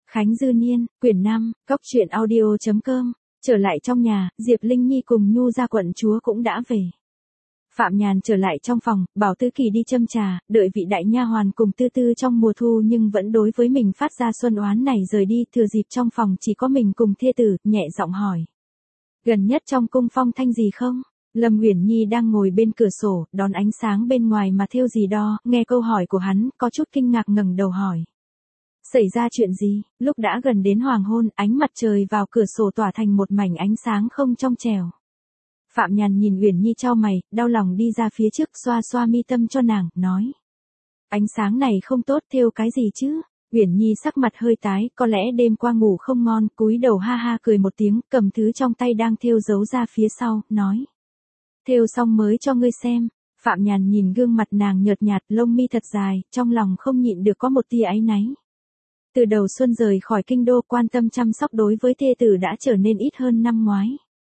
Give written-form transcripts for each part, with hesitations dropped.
Khánh Dư Niên, quyển 5, cốc truyện audio.com. Trở lại trong nhà, Diệp Linh Nhi cùng Nhu gia quận chúa cũng đã về. Phạm Nhàn trở lại trong phòng, bảo Tư Kỳ đi châm trà, đợi vị đại nha hoàn cùng Tư Tư trong mùa thu nhưng vẫn đối với mình phát ra xuân oán này rời đi, thừa dịp trong phòng chỉ có mình cùng thê tử, nhẹ giọng hỏi. Gần nhất trong cung phong thanh gì không? Lâm Uyển Nhi đang ngồi bên cửa sổ, đón ánh sáng bên ngoài mà thêu gì đó, nghe câu hỏi của hắn, có chút kinh ngạc ngẩng đầu hỏi. Xảy ra chuyện gì? Lúc đã gần đến hoàng hôn, ánh mặt trời vào cửa sổ tỏa thành một mảnh ánh sáng không trong trẻo. Phạm Nhàn nhìn Uyển Nhi chau mày, đau lòng đi ra phía trước xoa xoa mi tâm cho nàng, nói. Ánh sáng này không tốt, thêu cái gì chứ? Uyển Nhi sắc mặt hơi tái, có lẽ đêm qua ngủ không ngon, cúi đầu ha ha cười một tiếng, cầm thứ trong tay đang thêu giấu ra phía sau, nói. Thêu xong mới cho ngươi xem. Phạm Nhàn nhìn gương mặt nàng nhợt nhạt, lông mi thật dài, trong lòng không nhịn được có một tia áy náy. Từ đầu xuân rời khỏi kinh đô, quan tâm chăm sóc đối với thê tử đã trở nên ít hơn năm ngoái.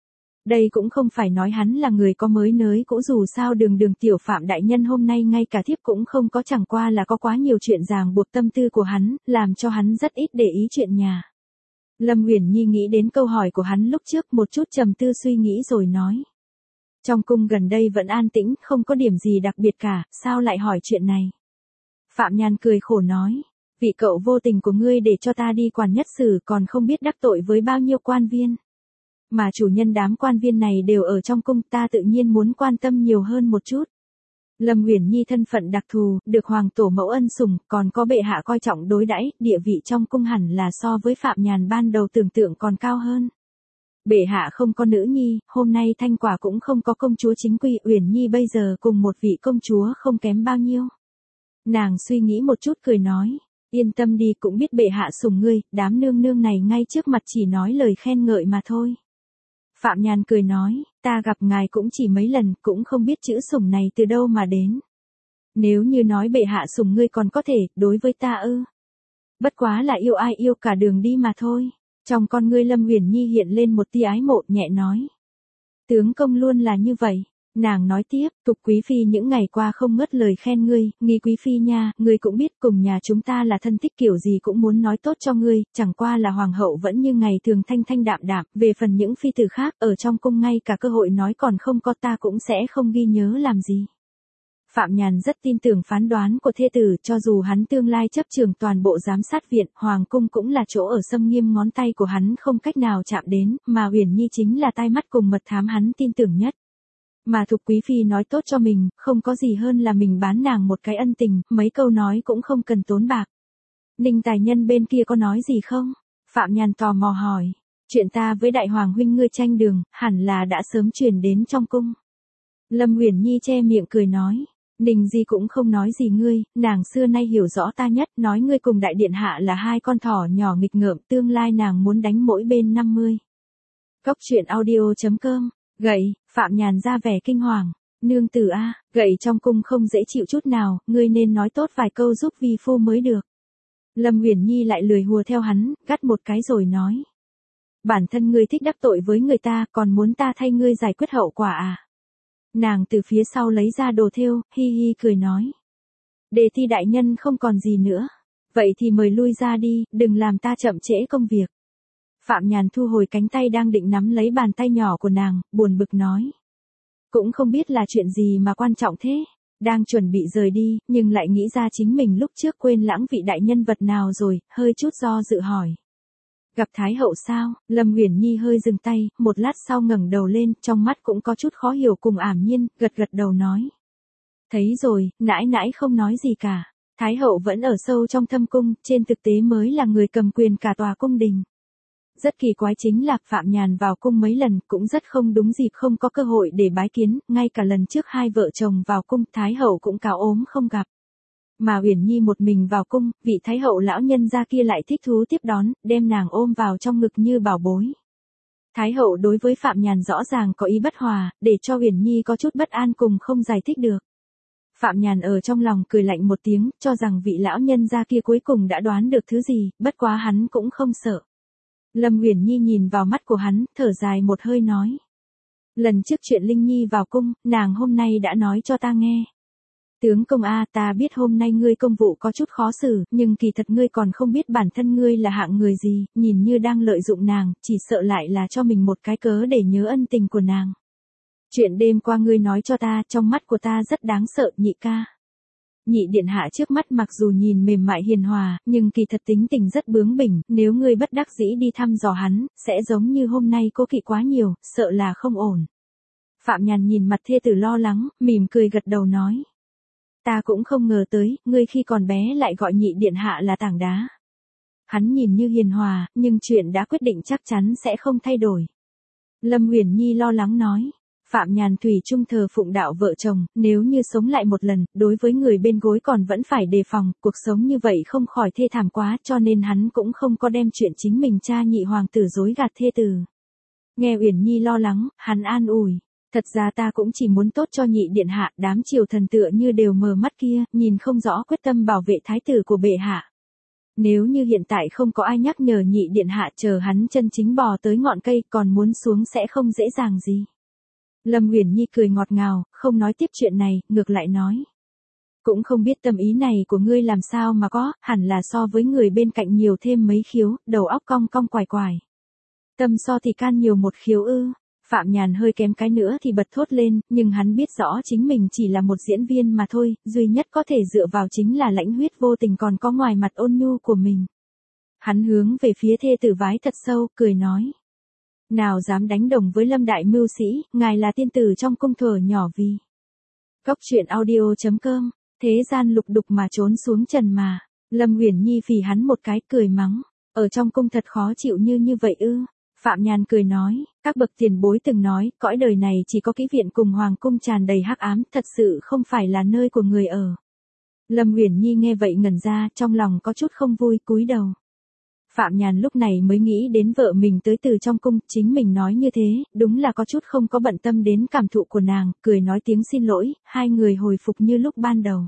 Đây cũng không phải nói hắn là người có mới nới cũ, dù sao đường tiểu Phạm đại nhân hôm nay ngay cả thiếp cũng không có, chẳng qua là có quá nhiều chuyện ràng buộc tâm tư của hắn, làm cho hắn rất ít để ý chuyện nhà. Lâm Uyển Nhi nghĩ đến câu hỏi của hắn lúc trước, một chút trầm tư suy nghĩ rồi nói. Trong cung gần đây vẫn an tĩnh, không có điểm gì đặc biệt cả, sao lại hỏi chuyện này? Phạm Nhàn cười khổ nói. Vị cậu vô tình của ngươi để cho ta đi quản nhất sử, còn không biết đắc tội với bao nhiêu quan viên. Mà chủ nhân đám quan viên này đều ở trong cung, ta tự nhiên muốn quan tâm nhiều hơn một chút. Lâm Uyển Nhi thân phận đặc thù, được hoàng tổ mẫu ân sủng, còn có bệ hạ coi trọng đối đãi, địa vị trong cung hẳn là so với Phạm Nhàn ban đầu tưởng tượng còn cao hơn. Bệ hạ không có nữ nhi, hôm nay Thanh Quả cũng không có công chúa chính quy, Uyển Nhi bây giờ cùng một vị công chúa không kém bao nhiêu. Nàng suy nghĩ một chút cười nói. Yên tâm đi, cũng biết bệ hạ sủng ngươi, đám nương nương này ngay trước mặt chỉ nói lời khen ngợi mà thôi. Phạm Nhàn cười nói, ta gặp ngài cũng chỉ mấy lần, cũng không biết chữ sủng này từ đâu mà đến. Nếu như nói bệ hạ sủng ngươi còn có thể, đối với ta ư? Bất quá là yêu ai yêu cả đường đi mà thôi. Trong con ngươi Lâm Uyển Nhi hiện lên một tia ái mộ, nhẹ nói. Tướng công luôn là như vậy. Nàng nói tiếp, Tục quý phi những ngày qua không ngớt lời khen ngươi, Nghi quý phi nha, ngươi cũng biết cùng nhà chúng ta là thân thích, kiểu gì cũng muốn nói tốt cho ngươi, chẳng qua là hoàng hậu vẫn như ngày thường thanh thanh đạm đạm, về phần những phi tử khác, ở trong cung ngay cả cơ hội nói còn không có, ta cũng sẽ không ghi nhớ làm gì. Phạm Nhàn rất tin tưởng phán đoán của thê tử, cho dù hắn tương lai chấp trường toàn bộ giám sát viện, hoàng cung cũng là chỗ ở xâm nghiêm ngón tay của hắn không cách nào chạm đến, mà Uyển Nhi chính là tai mắt cùng mật thám hắn tin tưởng nhất. Mà Thục quý phi nói tốt cho mình, không có gì hơn là mình bán nàng một cái ân tình, mấy câu nói cũng không cần tốn bạc. Ninh tài nhân bên kia có nói gì không? Phạm Nhàn tò mò hỏi. Chuyện ta với đại hoàng huynh ngươi tranh đường, hẳn là đã sớm truyền đến trong cung. Lâm Uyển Nhi che miệng cười nói. Ninh Di cũng không nói gì ngươi, nàng xưa nay hiểu rõ ta nhất, nói ngươi cùng đại điện hạ là hai con thỏ nhỏ nghịch ngợm, tương lai nàng muốn đánh mỗi bên 50. Cốc truyện audio.com. Gậy, Phạm Nhàn ra vẻ kinh hoàng. Nương tử a, gậy trong cung không dễ chịu chút nào, ngươi nên nói tốt vài câu giúp vi phu mới được. Lâm Uyển Nhi lại lười hùa theo hắn, gắt một cái rồi nói. Bản thân ngươi thích đắc tội với người ta, còn muốn ta thay ngươi giải quyết hậu quả à? Nàng từ phía sau lấy ra đồ thêu, hi hi cười nói. Đề thi đại nhân không còn gì nữa. Vậy thì mời lui ra đi, đừng làm ta chậm trễ công việc. Phạm Nhàn thu hồi cánh tay đang định nắm lấy bàn tay nhỏ của nàng, buồn bực nói. Cũng không biết là chuyện gì mà quan trọng thế. Đang chuẩn bị rời đi, nhưng lại nghĩ ra chính mình lúc trước quên lãng vị đại nhân vật nào rồi, hơi chút do dự hỏi. Gặp Thái hậu sao? Lâm Uyển Nhi hơi dừng tay, một lát sau ngẩng đầu lên, trong mắt cũng có chút khó hiểu cùng ảm nhiên, gật đầu nói. Thấy rồi, nãi nãi không nói gì cả. Thái hậu vẫn ở sâu trong thâm cung, trên thực tế mới là người cầm quyền cả tòa cung đình. Rất kỳ quái chính là Phạm Nhàn vào cung mấy lần cũng rất không đúng dịp, không có cơ hội để bái kiến, ngay cả lần trước hai vợ chồng vào cung Thái hậu cũng cáo ốm không gặp. Mà Uyển Nhi một mình vào cung, vị Thái hậu lão nhân gia kia lại thích thú tiếp đón, đem nàng ôm vào trong ngực như bảo bối. Thái hậu đối với Phạm Nhàn rõ ràng có ý bất hòa, để cho Uyển Nhi có chút bất an cùng không giải thích được. Phạm Nhàn ở trong lòng cười lạnh một tiếng, cho rằng vị lão nhân gia kia cuối cùng đã đoán được thứ gì, bất quá hắn cũng không sợ. Lâm Uyển Nhi nhìn vào mắt của hắn, thở dài một hơi nói. Lần trước chuyện Linh Nhi vào cung, nàng hôm nay đã nói cho ta nghe. Tướng công a, ta biết hôm nay ngươi công vụ có chút khó xử, nhưng kỳ thật ngươi còn không biết bản thân ngươi là hạng người gì, nhìn như đang lợi dụng nàng, chỉ sợ lại là cho mình một cái cớ để nhớ ân tình của nàng. Chuyện đêm qua ngươi nói cho ta, trong mắt của ta rất đáng sợ, nhị ca. Nhị điện hạ trước mắt mặc dù nhìn mềm mại hiền hòa, nhưng kỳ thật tính tình rất bướng bỉnh, nếu ngươi bất đắc dĩ đi thăm dò hắn, sẽ giống như hôm nay cố kỵ quá nhiều, sợ là không ổn. Phạm Nhàn nhìn mặt thê tử lo lắng, mỉm cười gật đầu nói. Ta cũng không ngờ tới, ngươi khi còn bé lại gọi nhị điện hạ là tảng đá. Hắn nhìn như hiền hòa, nhưng chuyện đã quyết định chắc chắn sẽ không thay đổi. Lâm Uyển Nhi lo lắng nói. Phạm Nhàn thủy chung thờ phụng đạo vợ chồng, nếu như sống lại một lần, đối với người bên gối còn vẫn phải đề phòng, cuộc sống như vậy không khỏi thê thảm quá, cho nên hắn cũng không có đem chuyện chính mình cha nhị hoàng tử dối gạt thê tử. Nghe Uyển Nhi lo lắng, hắn an ủi. Thật ra ta cũng chỉ muốn tốt cho nhị điện hạ, đám triều thần tựa như đều mờ mắt kia, nhìn không rõ quyết tâm bảo vệ thái tử của bệ hạ. Nếu như hiện tại không có ai nhắc nhở nhị điện hạ, chờ hắn chân chính bò tới ngọn cây, còn muốn xuống sẽ không dễ dàng gì. Lâm Uyển Nhi cười ngọt ngào, không nói tiếp chuyện này, ngược lại nói. Cũng không biết tâm ý này của ngươi làm sao mà có, hẳn là so với người bên cạnh nhiều thêm mấy khiếu, đầu óc cong cong quài quài. Tâm so thì can nhiều một khiếu ư. Phạm Nhàn hơi kém cái nữa thì bật thốt lên, nhưng hắn biết rõ chính mình chỉ là một diễn viên mà thôi, duy nhất có thể dựa vào chính là lãnh huyết vô tình còn có ngoài mặt ôn nhu của mình. Hắn hướng về phía thê tử vái thật sâu, cười nói. Nào dám đánh đồng với Lâm đại mưu sĩ, ngài là tiên tử trong cung thuở nhỏ vì. Cốc truyện audio.com, thế gian lục đục mà trốn xuống trần mà. Lâm Uyển Nhi phì hắn một cái, cười mắng. Ở trong cung thật khó chịu như vậy ư. Phạm Nhàn cười nói, các bậc tiền bối từng nói, cõi đời này chỉ có kỹ viện cùng hoàng cung tràn đầy hắc ám, thật sự không phải là nơi của người ở. Lâm Uyển Nhi nghe vậy ngẩn ra, trong lòng có chút không vui, cúi đầu. Phạm Nhàn lúc này mới nghĩ đến vợ mình tới từ trong cung, chính mình nói như thế, đúng là có chút không có bận tâm đến cảm thụ của nàng, cười nói tiếng xin lỗi, hai người hồi phục như lúc ban đầu.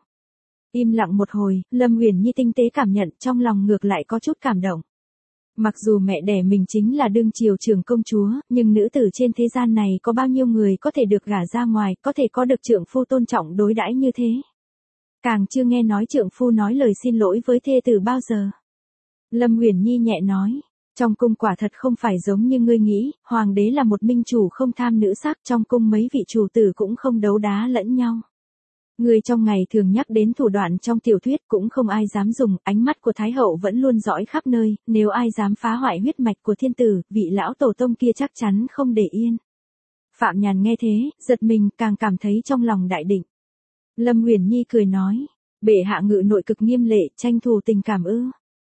Im lặng một hồi, Lâm Uyển Nhi tinh tế cảm nhận, trong lòng ngược lại có chút cảm động. Mặc dù mẹ đẻ mình chính là đương triều trưởng công chúa, nhưng nữ tử trên thế gian này có bao nhiêu người có thể được gả ra ngoài, có thể có được trượng phu tôn trọng đối đãi như thế. Càng chưa nghe nói trượng phu nói lời xin lỗi với thê tử bao giờ. Lâm Uyển Nhi nhẹ nói, trong cung quả thật không phải giống như ngươi nghĩ, hoàng đế là một minh chủ không tham nữ sắc, trong cung mấy vị chủ tử cũng không đấu đá lẫn nhau. Người trong ngày thường nhắc đến thủ đoạn trong tiểu thuyết cũng không ai dám dùng, ánh mắt của Thái hậu vẫn luôn dõi khắp nơi, nếu ai dám phá hoại huyết mạch của thiên tử, vị lão tổ tông kia chắc chắn không để yên. Phạm Nhàn nghe thế, giật mình, càng cảm thấy trong lòng đại định. Lâm Uyển Nhi cười nói, bệ hạ ngự nội cực nghiêm lệ, tranh thủ tình cảm ư.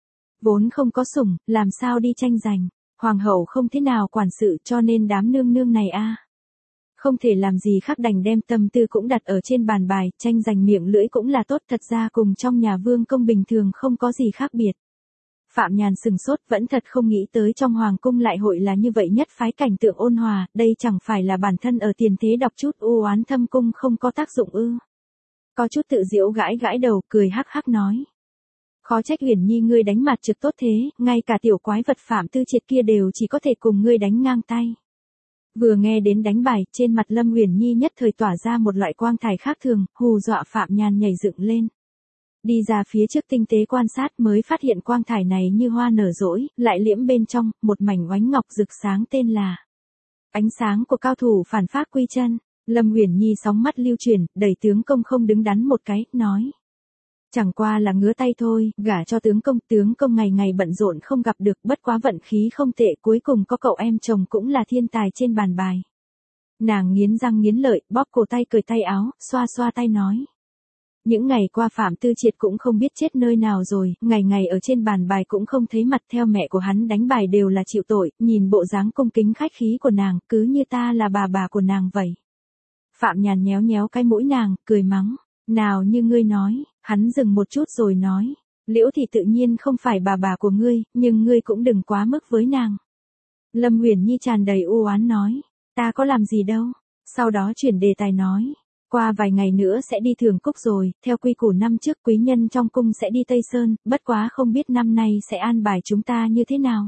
Vốn không có sủng, làm sao đi tranh giành, hoàng hậu không thế nào quản sự cho nên đám nương nương này a. Không thể làm gì khác đành đem tâm tư cũng đặt ở trên bàn bài, tranh giành miệng lưỡi cũng là tốt, thật ra cùng trong nhà vương công bình thường không có gì khác biệt. Phạm Nhàn sừng sốt, vẫn thật không nghĩ tới trong hoàng cung lại hội là như vậy, nhất phái cảnh tượng ôn hòa, đây chẳng phải là bản thân ở tiền thế đọc chút u oán thâm cung không có tác dụng ư. Có chút tự giễu gãi gãi đầu, cười hắc hắc nói. Khó trách Uyển Nhi ngươi đánh mặt trực tốt thế, ngay cả tiểu quái vật Phạm Tư Triệt kia đều chỉ có thể cùng ngươi đánh ngang tay. Vừa nghe đến đánh bài, trên mặt Lâm Uyển Nhi nhất thời tỏa ra một loại quang thải khác thường, hù dọa Phạm Nhàn nhảy dựng lên. Đi ra phía trước tinh tế quan sát mới phát hiện quang thải này như hoa nở rỗi, lại liễm bên trong, một mảnh oánh ngọc rực sáng tên là ánh sáng của cao thủ phản phác quy chân. Lâm Uyển Nhi sóng mắt lưu chuyển, đẩy tướng công không đứng đắn một cái, nói. Chẳng qua là ngứa tay thôi, gả cho tướng công ngày ngày bận rộn không gặp được, bất quá vận khí không tệ, cuối cùng có cậu em chồng cũng là thiên tài trên bàn bài. Nàng nghiến răng nghiến lợi, bóp cổ tay cởi tay áo, xoa xoa tay nói. Những ngày qua Phạm Tư Triệt cũng không biết chết nơi nào rồi, ngày ngày ở trên bàn bài cũng không thấy mặt, theo mẹ của hắn đánh bài đều là chịu tội, nhìn bộ dáng cung kính khách khí của nàng, cứ như ta là bà của nàng vậy. Phạm Nhàn nhéo nhéo cái mũi nàng, cười mắng. Nào như ngươi nói, hắn dừng một chút rồi nói. Liễu thì tự nhiên không phải bà của ngươi, nhưng ngươi cũng đừng quá mức với nàng. Lâm Uyển Nhi tràn đầy u oán nói. Ta có làm gì đâu. Sau đó chuyển đề tài nói. Qua vài ngày nữa sẽ đi Thường Cúc rồi, theo quy củ năm trước quý nhân trong cung sẽ đi Tây Sơn, bất quá không biết năm nay sẽ an bài chúng ta như thế nào.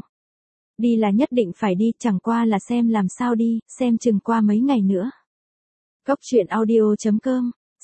Đi là nhất định phải đi, chẳng qua là xem làm sao đi, xem chừng qua mấy ngày nữa. Cốc truyện audio.com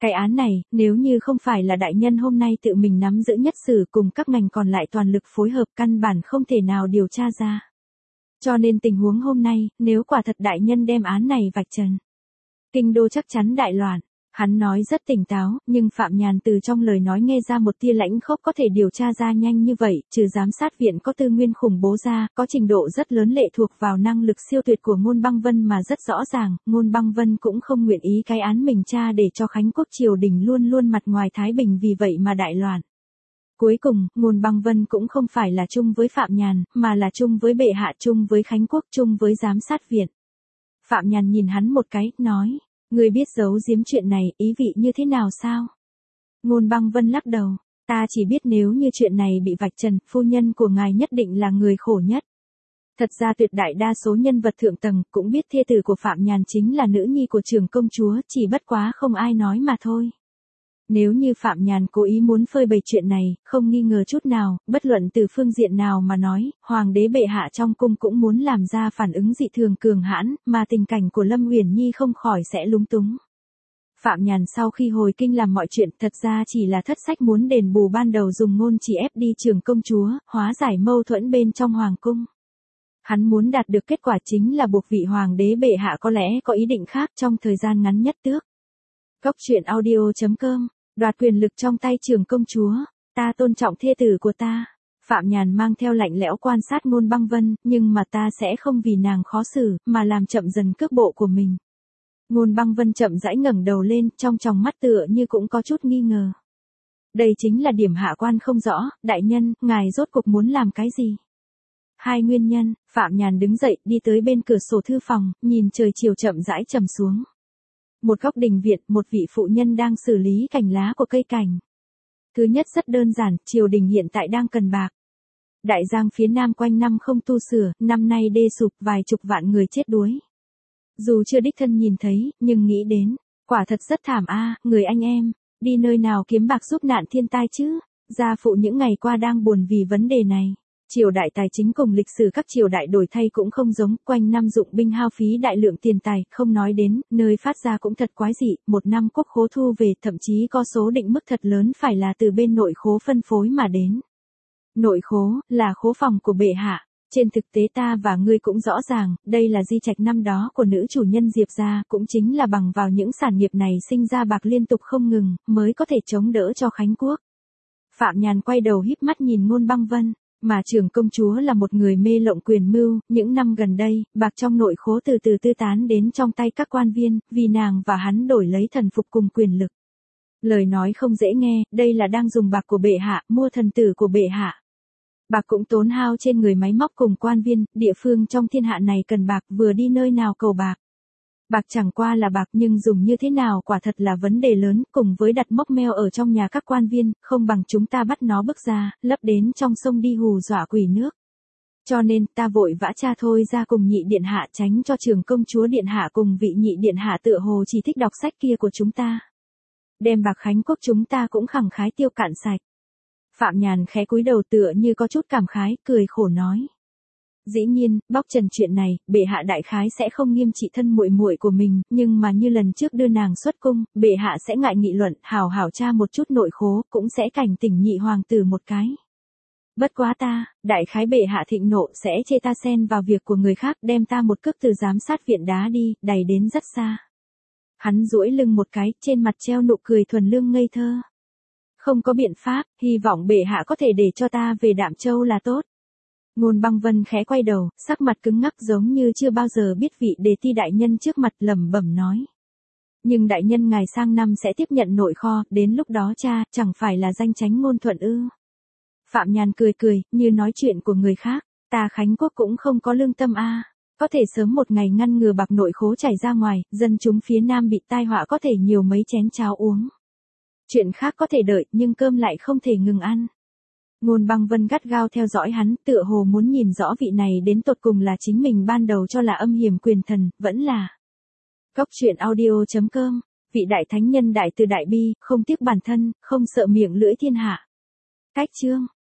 Cái án này, nếu như không phải là đại nhân hôm nay tự mình nắm giữ nhất sử cùng các ngành còn lại toàn lực phối hợp căn bản không thể nào điều tra ra. Cho nên tình huống hôm nay, nếu quả thật đại nhân đem án này vạch trần, kinh đô chắc chắn đại loạn. Hắn nói rất tỉnh táo, nhưng Phạm Nhàn từ trong lời nói nghe ra một tia lãnh khốc. Có thể điều tra ra nhanh như vậy, trừ giám sát viện có tư nguyên khủng bố ra, có trình độ rất lớn lệ thuộc vào năng lực siêu tuyệt của Ngôn Băng Vân mà rất rõ ràng, Ngôn Băng Vân cũng không nguyện ý cái án mình tra để cho Khánh quốc triều đình luôn luôn mặt ngoài thái bình vì vậy mà đại loạn. Cuối cùng, Ngôn Băng Vân cũng không phải là chung với Phạm Nhàn, mà là chung với bệ hạ, chung với Khánh quốc, chung với giám sát viện. Phạm Nhàn nhìn hắn một cái, nói. Ngươi biết giấu giếm chuyện này, ý vị như thế nào sao? Ngôn Băng Vân lắc đầu, ta chỉ biết nếu như chuyện này bị vạch trần, phu nhân của ngài nhất định là người khổ nhất. Thật ra tuyệt đại đa số nhân vật thượng tầng cũng biết thê tử của Phạm Nhàn chính là nữ nhi của trưởng công chúa, chỉ bất quá không ai nói mà thôi. Nếu như Phạm Nhàn cố ý muốn phơi bày chuyện này, không nghi ngờ chút nào, bất luận từ phương diện nào mà nói, hoàng đế bệ hạ trong cung cũng muốn làm ra phản ứng dị thường cường hãn, mà tình cảnh của Lâm Uyển Nhi không khỏi sẽ lúng túng. Phạm Nhàn sau khi hồi kinh làm mọi chuyện thật ra chỉ là thất sách muốn đền bù ban đầu dùng ngôn chỉ ép đi trưởng công chúa, hóa giải mâu thuẫn bên trong hoàng cung. Hắn muốn đạt được kết quả chính là buộc vị hoàng đế bệ hạ có lẽ có ý định khác trong thời gian ngắn nhất tước. Cốc truyện audio.com Đoạt quyền lực trong tay trưởng công chúa, ta tôn trọng thê tử của ta. Phạm Nhàn mang theo lạnh lẽo quan sát Ngôn Băng Vân, nhưng mà ta sẽ không vì nàng khó xử, mà làm chậm dần cước bộ của mình. Ngôn Băng Vân chậm rãi ngẩng đầu lên, trong tròng mắt tựa như cũng có chút nghi ngờ. Đây chính là điểm hạ quan không rõ, đại nhân, ngài rốt cuộc muốn làm cái gì? Hai nguyên nhân, Phạm Nhàn đứng dậy, đi tới bên cửa sổ thư phòng, nhìn trời chiều chậm rãi trầm xuống. Một góc đình viện, một vị phụ nhân đang xử lý cành lá của cây cảnh. Thứ nhất rất đơn giản, triều đình hiện tại đang cần bạc. Đại Giang phía Nam quanh năm không tu sửa, năm nay đê sụp, vài chục vạn người chết đuối. Dù chưa đích thân nhìn thấy, nhưng nghĩ đến, quả thật rất thảm a, người anh em, đi nơi nào kiếm bạc giúp nạn thiên tai chứ? Gia phụ những ngày qua đang buồn vì vấn đề này. Triều đại tài chính cùng lịch sử các triều đại đổi thay cũng không giống, quanh năm dụng binh hao phí đại lượng tiền tài, không nói đến, nơi phát ra cũng thật quái dị, một năm quốc khố thu về, thậm chí có số định mức thật lớn phải là từ bên nội khố phân phối mà đến. Nội khố, là khố phòng của bệ hạ. Trên thực tế ta và ngươi cũng rõ ràng, đây là di trạch năm đó của nữ chủ nhân Diệp gia, cũng chính là bằng vào những sản nghiệp này sinh ra bạc liên tục không ngừng, mới có thể chống đỡ cho Khánh quốc. Phạm Nhàn quay đầu híp mắt nhìn Ngôn Băng Vân. Mà trưởng công chúa là một người mê lộng quyền mưu, những năm gần đây, bạc trong nội khố từ từ tư tán đến trong tay các quan viên, vì nàng và hắn đổi lấy thần phục cùng quyền lực. Lời nói không dễ nghe, đây là đang dùng bạc của bệ hạ, mua thần tử của bệ hạ. Bạc cũng tốn hao trên người máy móc cùng quan viên, địa phương trong thiên hạ này cần bạc, vừa đi nơi nào cầu bạc. Bạc chẳng qua là bạc nhưng dùng như thế nào quả thật là vấn đề lớn, cùng với đặt móc meo ở trong nhà các quan viên, không bằng chúng ta bắt nó bước ra, lấp đến trong sông đi hù dọa quỷ nước. Cho nên ta vội vã cha thôi ra cùng nhị điện hạ, tránh cho trưởng công chúa điện hạ cùng vị nhị điện hạ tựa hồ chỉ thích đọc sách kia của chúng ta. Đem bạc Khánh quốc chúng ta cũng khẳng khái tiêu cạn sạch. Phạm Nhàn khẽ cúi đầu tựa như có chút cảm khái, cười khổ nói. Dĩ nhiên, bóc trần chuyện này, bệ hạ đại khái sẽ không nghiêm trị thân muội muội của mình, nhưng mà như lần trước đưa nàng xuất cung, bệ hạ sẽ ngại nghị luận, hào hào tra một chút nội khố, cũng sẽ cảnh tỉnh nhị hoàng tử một cái. Bất quá ta, đại khái bệ hạ thịnh nộ sẽ chê ta xen vào việc của người khác, đem ta một cước từ giám sát viện đá đi, đẩy đến rất xa. Hắn duỗi lưng một cái, trên mặt treo nụ cười thuần lương ngây thơ. Không có biện pháp, hy vọng bệ hạ có thể để cho ta về Đạm Châu là tốt. Ngôn Băng Vân khẽ quay đầu, sắc mặt cứng ngắc giống như chưa bao giờ biết vị đề ti đại nhân trước mặt, lẩm bẩm nói. Nhưng đại nhân ngài sang năm sẽ tiếp nhận nội kho, đến lúc đó cha, chẳng phải là danh chánh ngôn thuận ư. Phạm Nhàn cười cười, như nói chuyện của người khác, ta Khánh quốc cũng không có lương tâm a. Có thể sớm một ngày ngăn ngừa bạc nội khố chảy ra ngoài, dân chúng phía Nam bị tai họa có thể nhiều mấy chén cháo uống. Chuyện khác có thể đợi, nhưng cơm lại không thể ngừng ăn. Ngôn Băng Vân gắt gao theo dõi hắn, tựa hồ muốn nhìn rõ vị này đến tột cùng là chính mình ban đầu cho là âm hiểm quyền thần, vẫn là. Cốc truyện audio.com, vị đại thánh nhân đại từ đại bi, không tiếc bản thân, không sợ miệng lưỡi thiên hạ. Cách chương.